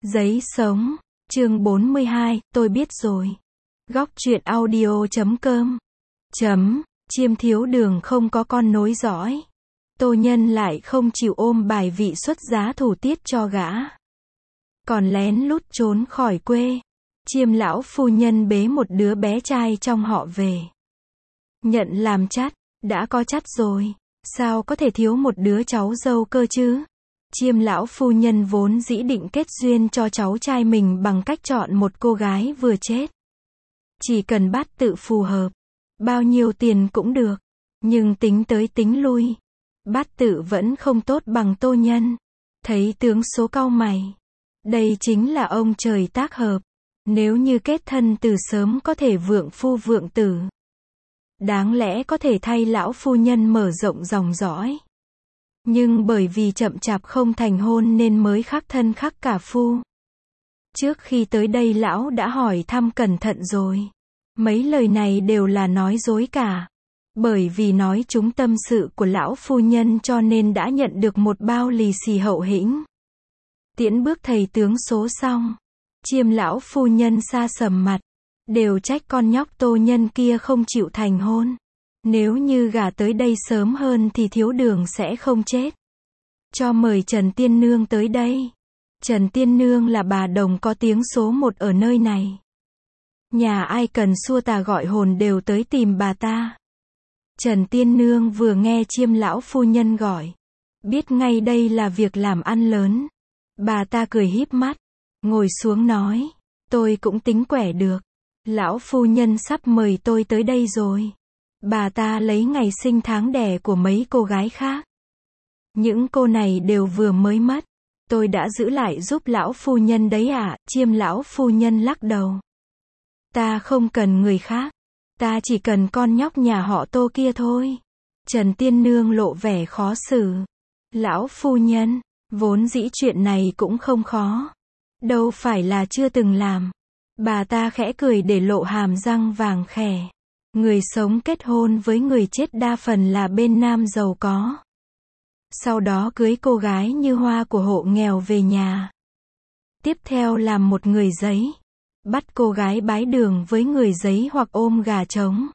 Giấy sống, chương 42, tôi biết rồi. Góc truyện audio.com. Chiêm thiếu đường không có con nối dõi. Tô Nhân lại không chịu ôm bài vị xuất giá thủ tiết cho gã. Còn lén lút trốn khỏi quê. Chiêm lão phu nhân bế một đứa bé trai trong họ về. Nhận làm chắt, đã có chắt rồi. Sao có thể thiếu một đứa cháu dâu cơ chứ? Chiêm lão phu nhân vốn dĩ định kết duyên cho cháu trai mình bằng cách chọn một cô gái vừa chết. Chỉ cần bát tự phù hợp, bao nhiêu tiền cũng được. Nhưng tính tới tính lui, bát tự vẫn không tốt bằng Tô Nhân. Thấy tướng số cau mày. Đây chính là ông trời tác hợp. Nếu như kết thân từ sớm có thể vượng phu vượng tử. Đáng lẽ có thể thay lão phu nhân mở rộng dòng dõi. Nhưng bởi vì chậm chạp không thành hôn nên mới khắc thân khắc cả phu. Trước khi tới đây lão đã hỏi thăm cẩn thận rồi. Mấy lời này đều là nói dối cả. Bởi vì nói trúng tâm sự của lão phu nhân cho nên đã nhận được một bao lì xì hậu hĩnh. Tiễn bước thầy tướng số xong. Chiêm lão phu nhân sa sầm mặt. Đều trách con nhóc Tô Nhân kia không chịu thành hôn. Nếu như gả tới đây sớm hơn thì thiếu đường sẽ không chết. Cho mời Trần Tiên Nương tới đây. Trần Tiên Nương là bà đồng có tiếng số một ở nơi này. Nhà ai cần xua tà gọi hồn đều tới tìm bà ta. Trần Tiên Nương vừa nghe Chiêm lão phu nhân gọi. Biết ngay đây là việc làm ăn lớn. Bà ta cười híp mắt. Ngồi xuống nói. Tôi cũng tính quẻ được. Lão phu nhân sắp mời tôi tới đây rồi. Bà ta lấy ngày sinh tháng đẻ của mấy cô gái khác. Những cô này đều vừa mới mất. Tôi đã giữ lại giúp lão phu nhân đấy ạ. Chiêm lão phu nhân lắc đầu. Ta không cần người khác. Ta chỉ cần con nhóc nhà họ Tô kia thôi. Trần Tiên Nương lộ vẻ khó xử. Lão phu nhân, vốn dĩ chuyện này cũng không khó. Đâu phải là chưa từng làm. Bà ta khẽ cười để lộ hàm răng vàng khè. Người sống kết hôn với người chết đa phần là bên nam giàu có. Sau đó cưới cô gái như hoa của hộ nghèo về nhà. Tiếp theo làm một người giấy. Bắt cô gái bái đường với người giấy hoặc ôm gà trống.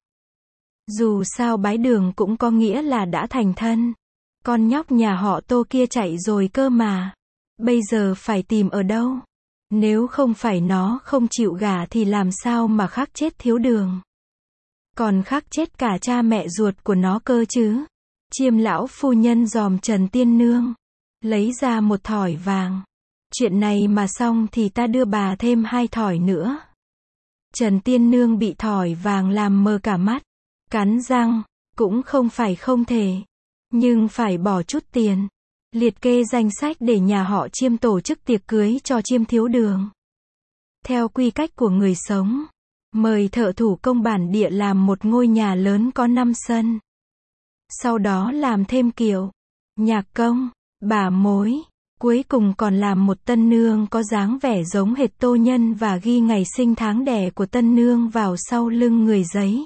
Dù sao bái đường cũng có nghĩa là đã thành thân. Con nhóc nhà họ Tô kia chạy rồi cơ mà. Bây giờ phải tìm ở đâu? Nếu không phải nó không chịu gả thì làm sao mà khắc chết thiếu đường? Còn khắc chết cả cha mẹ ruột của nó cơ chứ? Chiêm lão phu nhân dòm Trần Tiên Nương. Lấy ra một thỏi vàng. Chuyện này mà xong thì ta đưa bà thêm 2 thỏi nữa. Trần Tiên Nương bị thỏi vàng làm mờ cả mắt. Cắn răng. Cũng không phải không thể. Nhưng phải bỏ chút tiền. Liệt kê danh sách để nhà họ Chiêm tổ chức tiệc cưới cho Chiêm thiếu đường. Theo quy cách của người sống. Mời thợ thủ công bản địa làm một ngôi nhà lớn có 5 sân. Sau đó làm thêm kiệu, nhạc công, bà mối. Cuối cùng còn làm một tân nương có dáng vẻ giống hệt Tô Nhân và ghi ngày sinh tháng đẻ của tân nương vào sau lưng người giấy.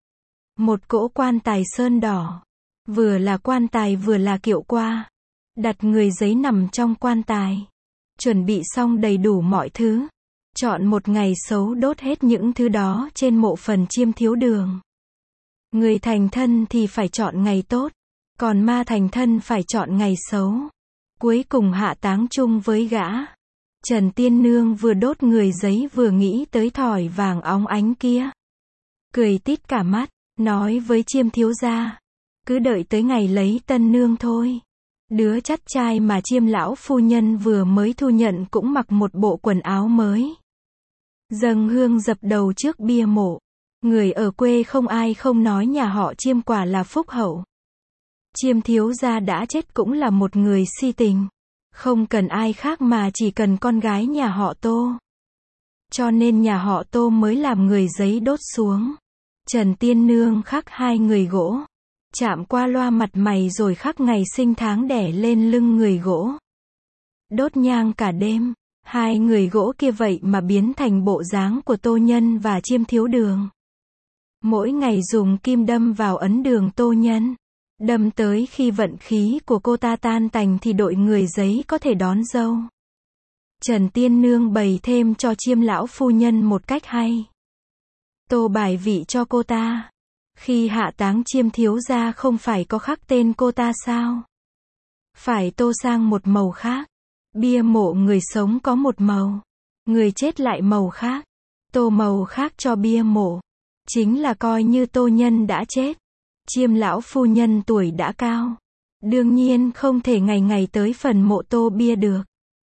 Một cỗ quan tài sơn đỏ. Vừa là quan tài vừa là kiệu qua. Đặt người giấy nằm trong quan tài. Chuẩn bị xong đầy đủ mọi thứ. Chọn một ngày xấu đốt hết những thứ đó trên mộ phần Chiêm thiếu đường. Người thành thân thì phải chọn ngày tốt. Còn ma thành thân phải chọn ngày xấu. Cuối cùng hạ táng chung với gã. Trần Tiên Nương vừa đốt người giấy vừa nghĩ tới thỏi vàng óng ánh kia. Cười tít cả mắt, nói với Chiêm thiếu gia. Cứ đợi tới ngày lấy tân nương thôi. Đứa chắt trai mà Chiêm lão phu nhân vừa mới thu nhận cũng mặc một bộ quần áo mới. Dâng hương dập đầu trước bia mộ. Người ở quê không ai không nói nhà họ Chiêm quả là phúc hậu. Chiêm thiếu gia đã chết cũng là một người si tình. Không cần ai khác mà chỉ cần con gái nhà họ Tô. Cho nên nhà họ Tô mới làm người giấy đốt xuống. Trần Tiên Nương khắc 2 người gỗ. Chạm qua loa mặt mày rồi khắc ngày sinh tháng đẻ lên lưng người gỗ. Đốt nhang cả đêm. 2 người gỗ kia vậy mà biến thành bộ dáng của Tô Nhân và Chiêm thiếu đường. Mỗi ngày dùng kim đâm vào ấn đường Tô Nhân. Đâm tới khi vận khí của cô ta tan tành thì đội người giấy có thể đón dâu. Trần Tiên Nương bày thêm cho Chiêm lão phu nhân một cách hay. Tô bài vị cho cô ta. Khi hạ táng Chiêm thiếu gia không phải có khắc tên cô ta sao? Phải tô sang một màu khác. Bia mộ người sống có một màu, người chết lại màu khác. Tô màu khác cho bia mộ, chính là coi như tô nhân đã chết. Chiêm lão phu nhân tuổi đã cao, đương nhiên không thể ngày ngày tới phần mộ tô bia được.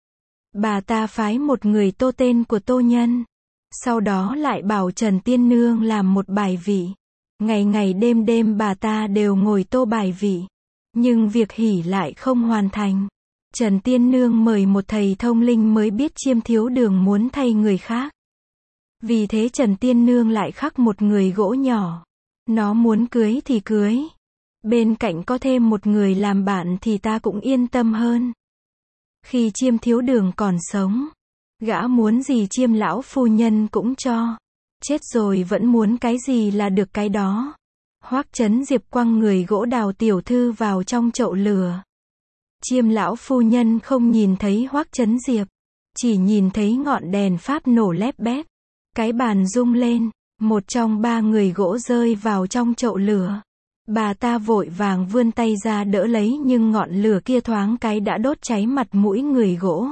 Bà ta phái một người tô tên của tô nhân, sau đó lại bảo Trần Tiên Nương làm một bài vị. Ngày ngày đêm đêm bà ta đều ngồi tô bài vị, nhưng việc hỉ lại không hoàn thành. Trần Tiên Nương mời một thầy thông linh mới biết Chiêm thiếu đường muốn thay người khác. Vì thế Trần Tiên Nương lại khắc một người gỗ nhỏ. Nó muốn cưới thì cưới. Bên cạnh có thêm một người làm bạn thì ta cũng yên tâm hơn. Khi Chiêm thiếu đường còn sống, gã muốn gì Chiêm lão phu nhân cũng cho. Chết rồi vẫn muốn cái gì là được cái đó. Hoắc Chấn Diệp quăng người gỗ Đào tiểu thư vào trong chậu lửa. Chiêm lão phu nhân không nhìn thấy Hoắc Chấn Diệp, chỉ nhìn thấy ngọn đèn pháp nổ lép bép. Cái bàn rung lên, một trong ba người gỗ rơi vào trong chậu lửa. Bà ta vội vàng vươn tay ra đỡ lấy nhưng ngọn lửa kia thoáng cái đã đốt cháy mặt mũi người gỗ.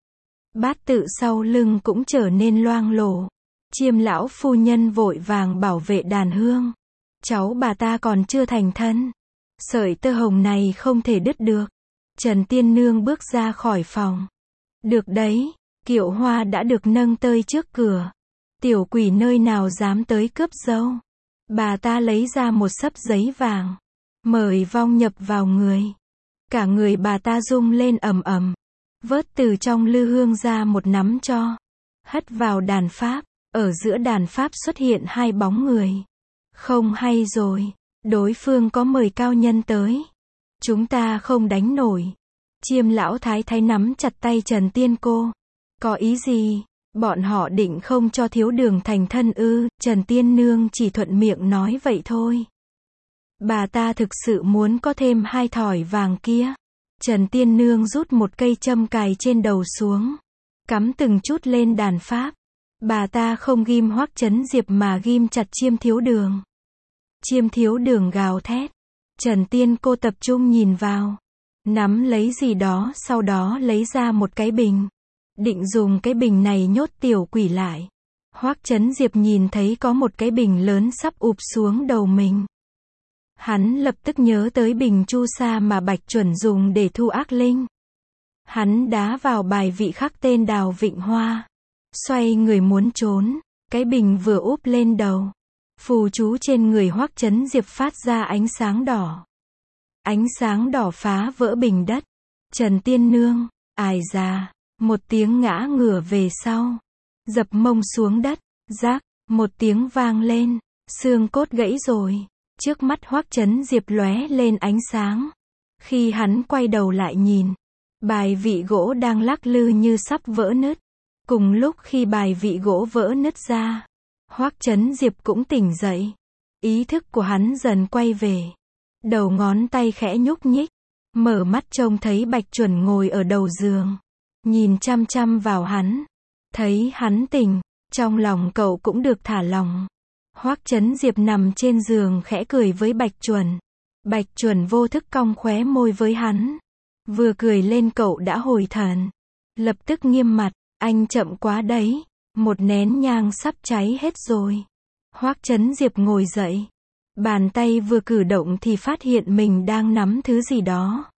Bát tự sau lưng cũng trở nên loang lổ. Chiêm lão phu nhân vội vàng bảo vệ đàn hương. Cháu bà ta còn chưa thành thân. Sợi tơ hồng này không thể đứt được. Trần Tiên Nương bước ra khỏi phòng. Được đấy, kiệu hoa đã được nâng tơi trước cửa. Tiểu quỷ nơi nào dám tới cướp dâu. Bà ta lấy ra một xấp giấy vàng. Mời vong nhập vào người. Cả người bà ta rung lên ầm ầm. Vớt từ trong lư hương ra một nắm tro. Hất vào đàn pháp. Ở giữa đàn pháp xuất hiện hai bóng người. Không hay rồi. Đối phương có mời cao nhân tới. Chúng ta không đánh nổi. Chiêm lão thái thái nắm chặt tay Trần Tiên cô. Có ý gì? Bọn họ định không cho thiếu đường thành thân ư? Trần Tiên Nương chỉ thuận miệng nói vậy thôi. Bà ta thực sự muốn có thêm hai thỏi vàng kia. Trần Tiên Nương rút một cây châm cài trên đầu xuống. Cắm từng chút lên đàn pháp. Bà ta không ghim Hoắc Chấn Diệp mà ghim chặt Chiêm thiếu đường. Chiêm thiếu đường gào thét. Trần Tiên cô tập trung nhìn vào. Nắm lấy gì đó sau đó lấy ra một cái bình. Định dùng cái bình này nhốt tiểu quỷ lại. Hoắc Chấn Diệp nhìn thấy có một cái bình lớn sắp ụp xuống đầu mình. Hắn lập tức nhớ tới bình chu sa mà Bạch Chuẩn dùng để thu ác linh. Hắn đá vào bài vị khắc tên Đào Vịnh Hoa. Xoay người muốn trốn. Cái bình vừa úp lên đầu. Phù chú trên người Hoắc Chấn Diệp phát ra ánh sáng đỏ. Ánh sáng đỏ phá vỡ bình đất. Trần Tiên Nương, ài ra. Một tiếng ngã ngửa về sau. Dập mông xuống đất. Rác, một tiếng vang lên. Xương cốt gãy rồi. Trước mắt Hoắc Chấn Diệp lóe lên ánh sáng. Khi hắn quay đầu lại nhìn. Bài vị gỗ đang lắc lư như sắp vỡ nứt. Cùng lúc khi bài vị gỗ vỡ nứt ra. Hoắc Chấn Diệp cũng tỉnh dậy. Ý thức của hắn dần quay về. Đầu ngón tay khẽ nhúc nhích. Mở mắt trông thấy Bạch Chuẩn ngồi ở đầu giường. Nhìn chăm chăm vào hắn. Thấy hắn tỉnh. Trong lòng cậu cũng được thả lỏng. Hoắc Chấn Diệp nằm trên giường khẽ cười với Bạch Chuẩn. Bạch Chuẩn vô thức cong khóe môi với hắn. Vừa cười lên cậu đã hồi thần. Lập tức nghiêm mặt. Anh chậm quá đấy. Một nén nhang sắp cháy hết rồi. Hoắc Chấn Diệp ngồi dậy. Bàn tay vừa cử động thì phát hiện mình đang nắm thứ gì đó.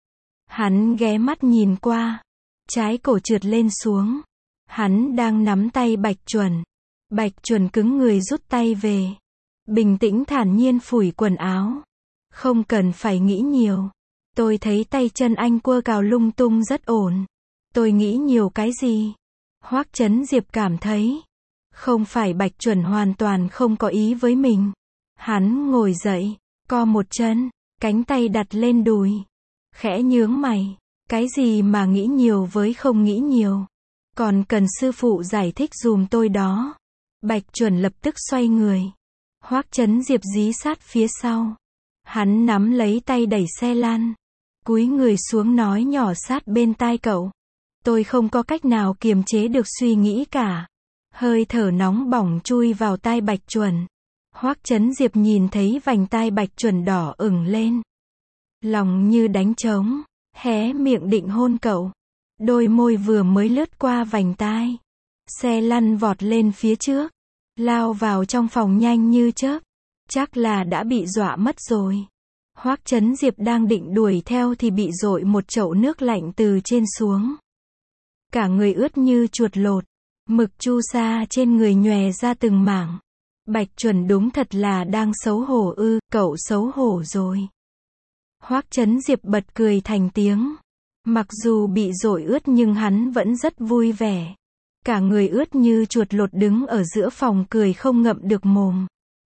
Hắn ghé mắt nhìn qua. Trái cổ trượt lên xuống. Hắn đang nắm tay Bạch Chuẩn. Bạch Chuẩn cứng người rút tay về. Bình tĩnh thản nhiên phủi quần áo. Không cần phải nghĩ nhiều. Tôi thấy tay chân anh quơ cào lung tung rất ổn. Tôi nghĩ nhiều cái gì? Hoắc Chấn Diệp cảm thấy. Không phải Bạch Chuẩn hoàn toàn không có ý với mình. Hắn ngồi dậy. Co một chân. Cánh tay đặt lên đùi. Khẽ nhướng mày. Cái gì mà nghĩ nhiều với không nghĩ nhiều? Còn cần sư phụ giải thích dùm tôi đó. Bạch Chuẩn lập tức xoay người. Hoắc Chấn Diệp dí sát phía sau. Hắn nắm lấy tay đẩy xe lăn. Cúi người xuống nói nhỏ sát bên tai cậu. Tôi không có cách nào kiềm chế được suy nghĩ cả. Hơi thở nóng bỏng chui vào tai Bạch Chuẩn. Hoắc Chấn Diệp nhìn thấy vành tai Bạch Chuẩn đỏ ửng lên. Lòng như đánh trống, hé miệng định hôn cậu. Đôi môi vừa mới lướt qua vành tai. Xe lăn vọt lên phía trước. Lao vào trong phòng nhanh như chớp. Chắc là đã bị dọa mất rồi. Hoắc Chấn Diệp đang định đuổi theo thì bị dội một chậu nước lạnh từ trên xuống. Cả người ướt như chuột lột. Mực chu sa trên người nhòe ra từng mảng. Bạch Chuẩn đúng thật là đang xấu hổ ư, cậu xấu hổ rồi. Hoắc Chấn Diệp bật cười thành tiếng. Mặc dù bị dội ướt nhưng hắn vẫn rất vui vẻ. Cả người ướt như chuột lột đứng ở giữa phòng cười không ngậm được mồm.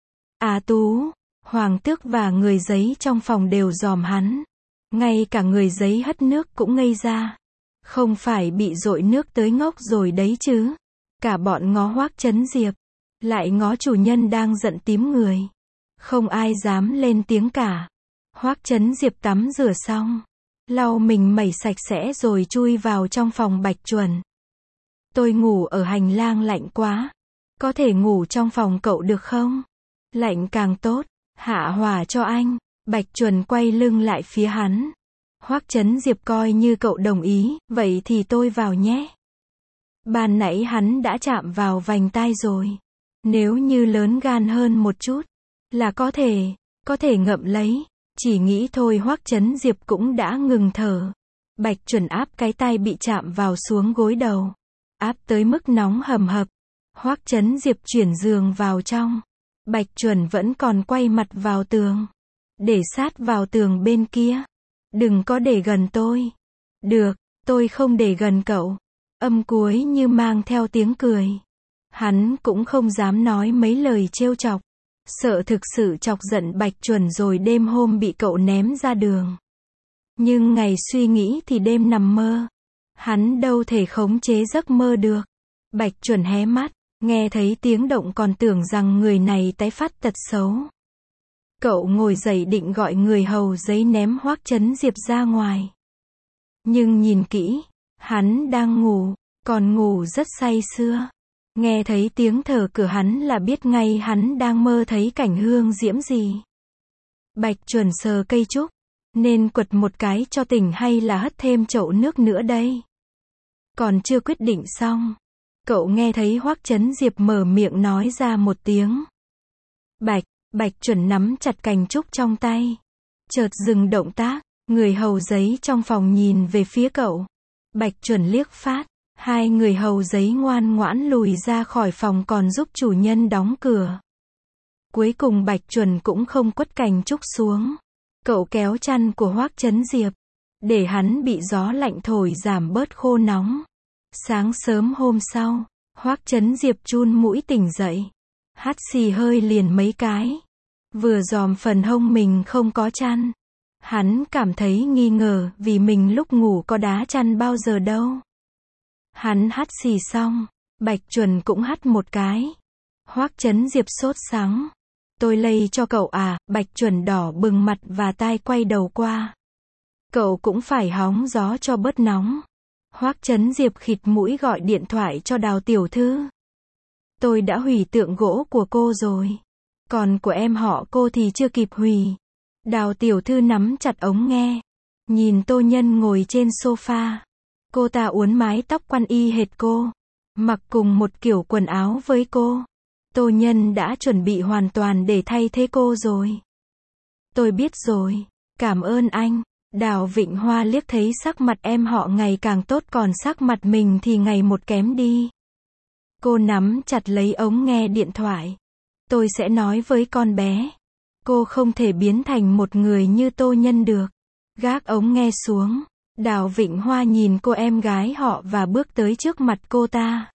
À Tú, Hoàng Tước và người giấy trong phòng đều dòm hắn. Ngay cả người giấy hất nước cũng ngây ra. Không phải bị dội nước tới ngốc rồi đấy chứ. Cả bọn ngó Hoắc Chấn Diệp. Lại ngó chủ nhân đang giận tím người. Không ai dám lên tiếng cả. Hoắc Chấn Diệp tắm rửa xong. Lau mình mẩy sạch sẽ rồi chui vào trong phòng Bạch Chuẩn. Tôi ngủ ở hành lang lạnh quá. Có thể ngủ trong phòng cậu được không? Lạnh càng tốt. Hạ hỏa cho anh. Bạch Chuẩn quay lưng lại phía hắn. Hoắc Chấn Diệp coi như cậu đồng ý, vậy thì tôi vào nhé. Ban nãy hắn đã chạm vào vành tai rồi. Nếu như lớn gan hơn một chút, là có thể ngậm lấy. Chỉ nghĩ thôi Hoắc Chấn Diệp cũng đã ngừng thở. Bạch Chuẩn áp cái tay bị chạm vào xuống gối đầu. Áp tới mức nóng hầm hập. Hoắc Chấn Diệp chuyển giường vào trong. Bạch Chuẩn vẫn còn quay mặt vào tường. Để sát vào tường bên kia. Đừng có để gần tôi. Được, tôi không để gần cậu. Âm cuối như mang theo tiếng cười. Hắn cũng không dám nói mấy lời trêu chọc. Sợ thực sự chọc giận Bạch Chuẩn rồi đêm hôm bị cậu ném ra đường. Nhưng ngày suy nghĩ thì đêm nằm mơ. Hắn đâu thể khống chế giấc mơ được. Bạch Chuẩn hé mắt, nghe thấy tiếng động còn tưởng rằng người này tái phát tật xấu. Cậu ngồi dậy định gọi người hầu giấy ném Hoắc Chấn Diệp ra ngoài. Nhưng nhìn kỹ, hắn đang ngủ, còn ngủ rất say sưa. Nghe thấy tiếng thở cửa hắn là biết ngay hắn đang mơ thấy cảnh hương diễm gì. Bạch Chuẩn sờ cây trúc, nên quật một cái cho tỉnh hay là hất thêm chậu nước nữa đây? Còn chưa quyết định xong, cậu nghe thấy Hoắc Chấn Diệp mở miệng nói ra một tiếng. Bạch Chuẩn nắm chặt cành trúc trong tay. Chợt dừng động tác, người hầu giấy trong phòng nhìn về phía cậu. Bạch Chuẩn liếc phát. Hai người hầu giấy ngoan ngoãn lùi ra khỏi phòng còn giúp chủ nhân đóng cửa. Cuối cùng Bạch Chuẩn cũng không quất cành trúc xuống. Cậu kéo chăn của Hoắc Chấn Diệp. Để hắn bị gió lạnh thổi giảm bớt khô nóng. Sáng sớm hôm sau, Hoắc Chấn Diệp chun mũi tỉnh dậy. Hắt xì hơi liền mấy cái. Vừa dòm phần hông mình không có chăn. Hắn cảm thấy nghi ngờ vì mình lúc ngủ có đá chăn bao giờ đâu. Hắn hắt xì xong, Bạch Chuẩn cũng hắt một cái. Hoắc Chấn Diệp sốt sắng. Tôi lây cho cậu à? Bạch Chuẩn đỏ bừng mặt và tai quay đầu qua. Cậu cũng phải hóng gió cho bớt nóng. Hoắc Chấn Diệp khịt mũi gọi điện thoại cho Đào tiểu thư. Tôi đã hủy tượng gỗ của cô rồi. Còn của em họ cô thì chưa kịp hủy. Đào tiểu thư nắm chặt ống nghe. Nhìn Tô Nhân ngồi trên sofa. Cô ta uốn mái tóc quăn y hệt cô. Mặc cùng một kiểu quần áo với cô. Tô Nhân đã chuẩn bị hoàn toàn để thay thế cô rồi. Tôi biết rồi. Cảm ơn anh. Đào Vịnh Hoa liếc thấy sắc mặt em họ ngày càng tốt còn sắc mặt mình thì ngày một kém đi. Cô nắm chặt lấy ống nghe điện thoại. Tôi sẽ nói với con bé. Cô không thể biến thành một người như Tô Nhân được. Gác ống nghe xuống. Đào Vịnh Hoa nhìn cô em gái họ và bước tới trước mặt cô ta.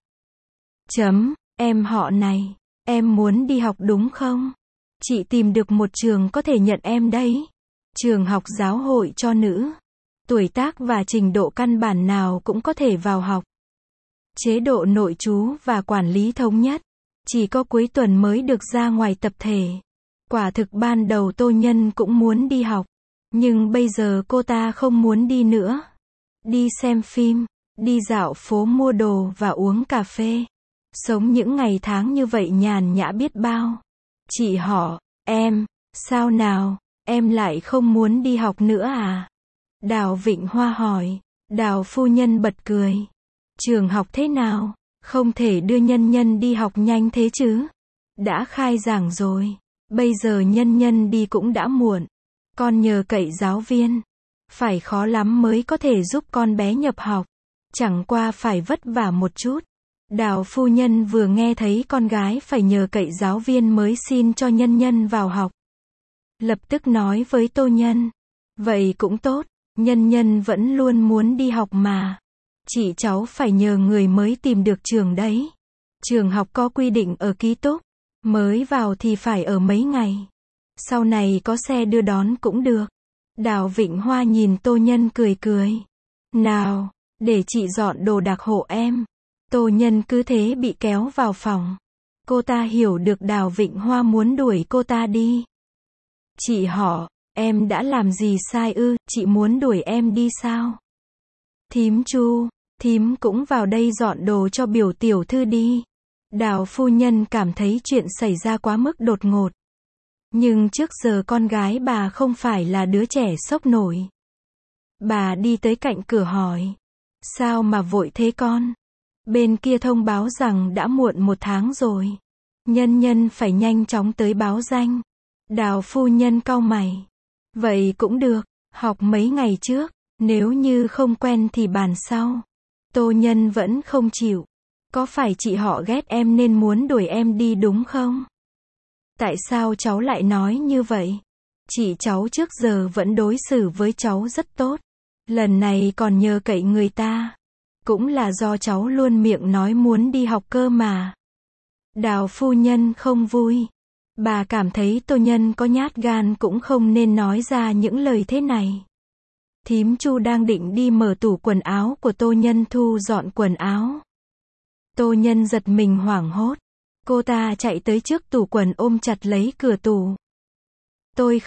Em họ này. Em muốn đi học đúng không? Chị tìm được một trường có thể nhận em đấy. Trường học giáo hội cho nữ. Tuổi tác và trình độ căn bản nào cũng có thể vào học. Chế độ nội trú và quản lý thống nhất. Chỉ có cuối tuần mới được ra ngoài tập thể. Quả thực ban đầu Tô Nhân cũng muốn đi học. Nhưng bây giờ cô ta không muốn đi nữa. Đi xem phim. đi dạo phố mua đồ và uống cà phê. Sống những ngày tháng như vậy nhàn nhã biết bao. Chị họ, em, sao nào, em lại không muốn đi học nữa à? Đào Vịnh Hoa hỏi. Đào phu nhân bật cười. Trường học thế nào? Không thể đưa Nhân Nhân đi học nhanh thế chứ? Đã khai giảng rồi. Bây giờ Nhân Nhân đi cũng đã muộn. Con nhờ cậy giáo viên. Phải khó lắm mới có thể giúp con bé nhập học. Chẳng qua phải vất vả một chút. Đào phu nhân vừa nghe thấy con gái phải nhờ cậy giáo viên mới xin cho Nhân Nhân vào học. Lập tức nói với Tô Nhân. Vậy cũng tốt, Nhân Nhân vẫn luôn muốn đi học mà. Chị cháu phải nhờ người mới tìm được trường đấy. Trường học có quy định ở ký túc. Mới vào thì phải ở mấy ngày. Sau này có xe đưa đón cũng được. Đào Vịnh Hoa nhìn Tô Nhân cười cười. Nào, để chị dọn đồ đạc hộ em. Tô Nhân cứ thế bị kéo vào phòng. Cô ta hiểu được Đào Vịnh Hoa muốn đuổi cô ta đi. Chị họ, em đã làm gì sai ư, chị muốn đuổi em đi sao? Thím Chu, thím cũng vào đây dọn đồ cho biểu tiểu thư đi. Đào phu nhân cảm thấy chuyện xảy ra quá mức đột ngột. Nhưng trước giờ con gái bà không phải là đứa trẻ sốc nổi. Bà đi tới cạnh cửa hỏi. Sao mà vội thế con? Bên kia thông báo rằng đã muộn 1 tháng rồi. Nhân Nhân phải nhanh chóng tới báo danh. Đào phu nhân cau mày. Vậy cũng được, học mấy ngày trước, nếu như không quen thì bàn sau. Tô Nhân vẫn không chịu. Có phải chị họ ghét em nên muốn đuổi em đi đúng không? Tại sao cháu lại nói như vậy? Chị cháu trước giờ vẫn đối xử với cháu rất tốt. Lần này còn nhờ cậy người ta. Cũng là do cháu luôn miệng nói muốn đi học cơ mà. Đào phu nhân không vui. Bà cảm thấy Tô Nhân có nhát gan cũng không nên nói ra những lời thế này. Thím Chu đang định đi mở tủ quần áo của Tô Nhân thu dọn quần áo. Tô Nhân giật mình hoảng hốt. Cô ta chạy tới trước tủ quần ôm chặt lấy cửa tủ. Tôi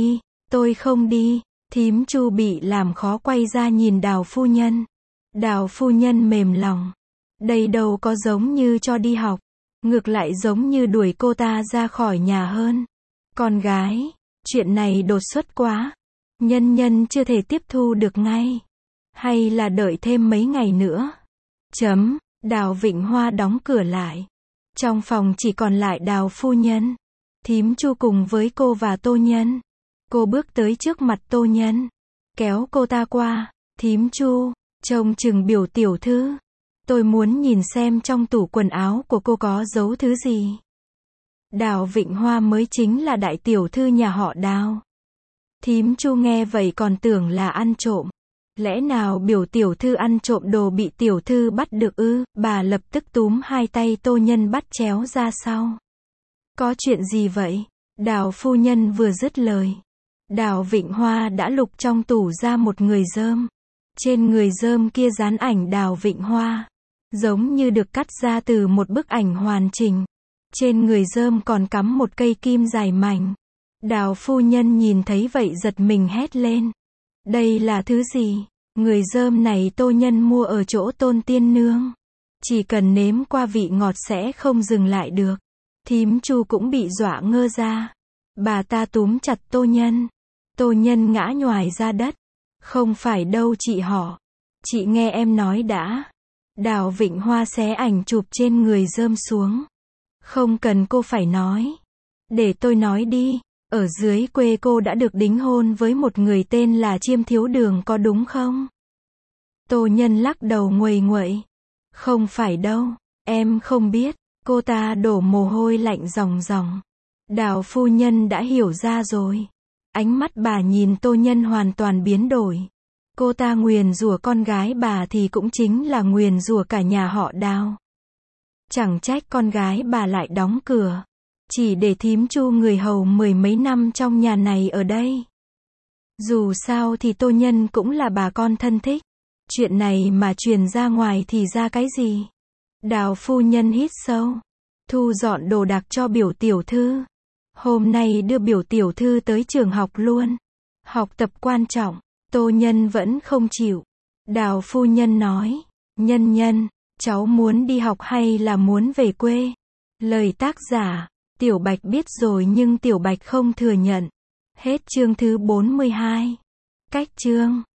không đi, thím Chu bị làm khó quay ra nhìn Đào phu nhân. Đào phu nhân mềm lòng. Đây đâu có giống như cho đi học. Ngược lại giống như đuổi cô ta ra khỏi nhà hơn. Con gái, chuyện này đột xuất quá. Nhân Nhân chưa thể tiếp thu được ngay. Hay là đợi thêm mấy ngày nữa. Đào Vịnh Hoa đóng cửa lại. Trong phòng chỉ còn lại Đào phu nhân. Thím Chu cùng với cô và Tô Nhân. Cô bước tới trước mặt Tô Nhân. Kéo cô ta qua. Thím Chu, trông chừng biểu tiểu thư. Tôi muốn nhìn xem trong tủ quần áo của cô có giấu thứ gì. Đào Vịnh Hoa mới chính là đại tiểu thư nhà họ Đào. Thím Chu nghe vậy còn tưởng là ăn trộm. Lẽ nào biểu tiểu thư ăn trộm đồ bị tiểu thư bắt được ư? Bà lập tức túm hai tay Tô Nhân bắt chéo ra sau. Có chuyện gì vậy? Đào phu nhân vừa dứt lời. Đào Vịnh Hoa đã lục trong tủ ra một người rơm. Trên người rơm kia dán ảnh Đào Vịnh Hoa. Giống như được cắt ra từ một bức ảnh hoàn chỉnh. Trên người rơm còn cắm một cây kim dài mảnh. Đào phu nhân nhìn thấy vậy giật mình hét lên. Đây là thứ gì? Người rơm này Tô Nhân mua ở chỗ Tôn Tiên Nương. Chỉ cần nếm qua vị ngọt sẽ không dừng lại được. Thím Chu cũng bị dọa ngơ ra. Bà ta túm chặt Tô Nhân. Tô Nhân ngã nhoài ra đất. Không phải đâu chị họ. Chị nghe em nói đã. Đào Vịnh Hoa xé ảnh chụp trên người rơm xuống. Không cần cô phải nói. Để tôi nói đi. Ở dưới quê cô đã được đính hôn với một người tên là Chiêm Thiếu Đường có đúng không? Tô Nhân lắc đầu nguầy nguậy. Không phải đâu, em không biết. Cô ta đổ mồ hôi lạnh ròng ròng. Đào phu nhân đã hiểu ra rồi. Ánh mắt bà nhìn Tô Nhân hoàn toàn biến đổi. Cô ta nguyền rủa con gái bà thì cũng chính là nguyền rủa cả nhà họ Đào. Chẳng trách con gái bà lại đóng cửa. Chỉ để thím Chu người hầu 10 mấy năm trong nhà này ở đây. Dù sao thì Tô Nhân cũng là bà con thân thích. Chuyện này mà truyền ra ngoài thì ra cái gì? Đào phu nhân hít sâu. Thu dọn đồ đạc cho biểu tiểu thư. Hôm nay đưa biểu tiểu thư tới trường học luôn. Học tập quan trọng. Tô Nhân vẫn không chịu. Đào phu nhân nói. Nhân nhân, cháu muốn đi học hay là muốn về quê? Lời tác giả, Tiểu Bạch biết rồi nhưng Tiểu Bạch không thừa nhận. Hết chương thứ 42. Cách chương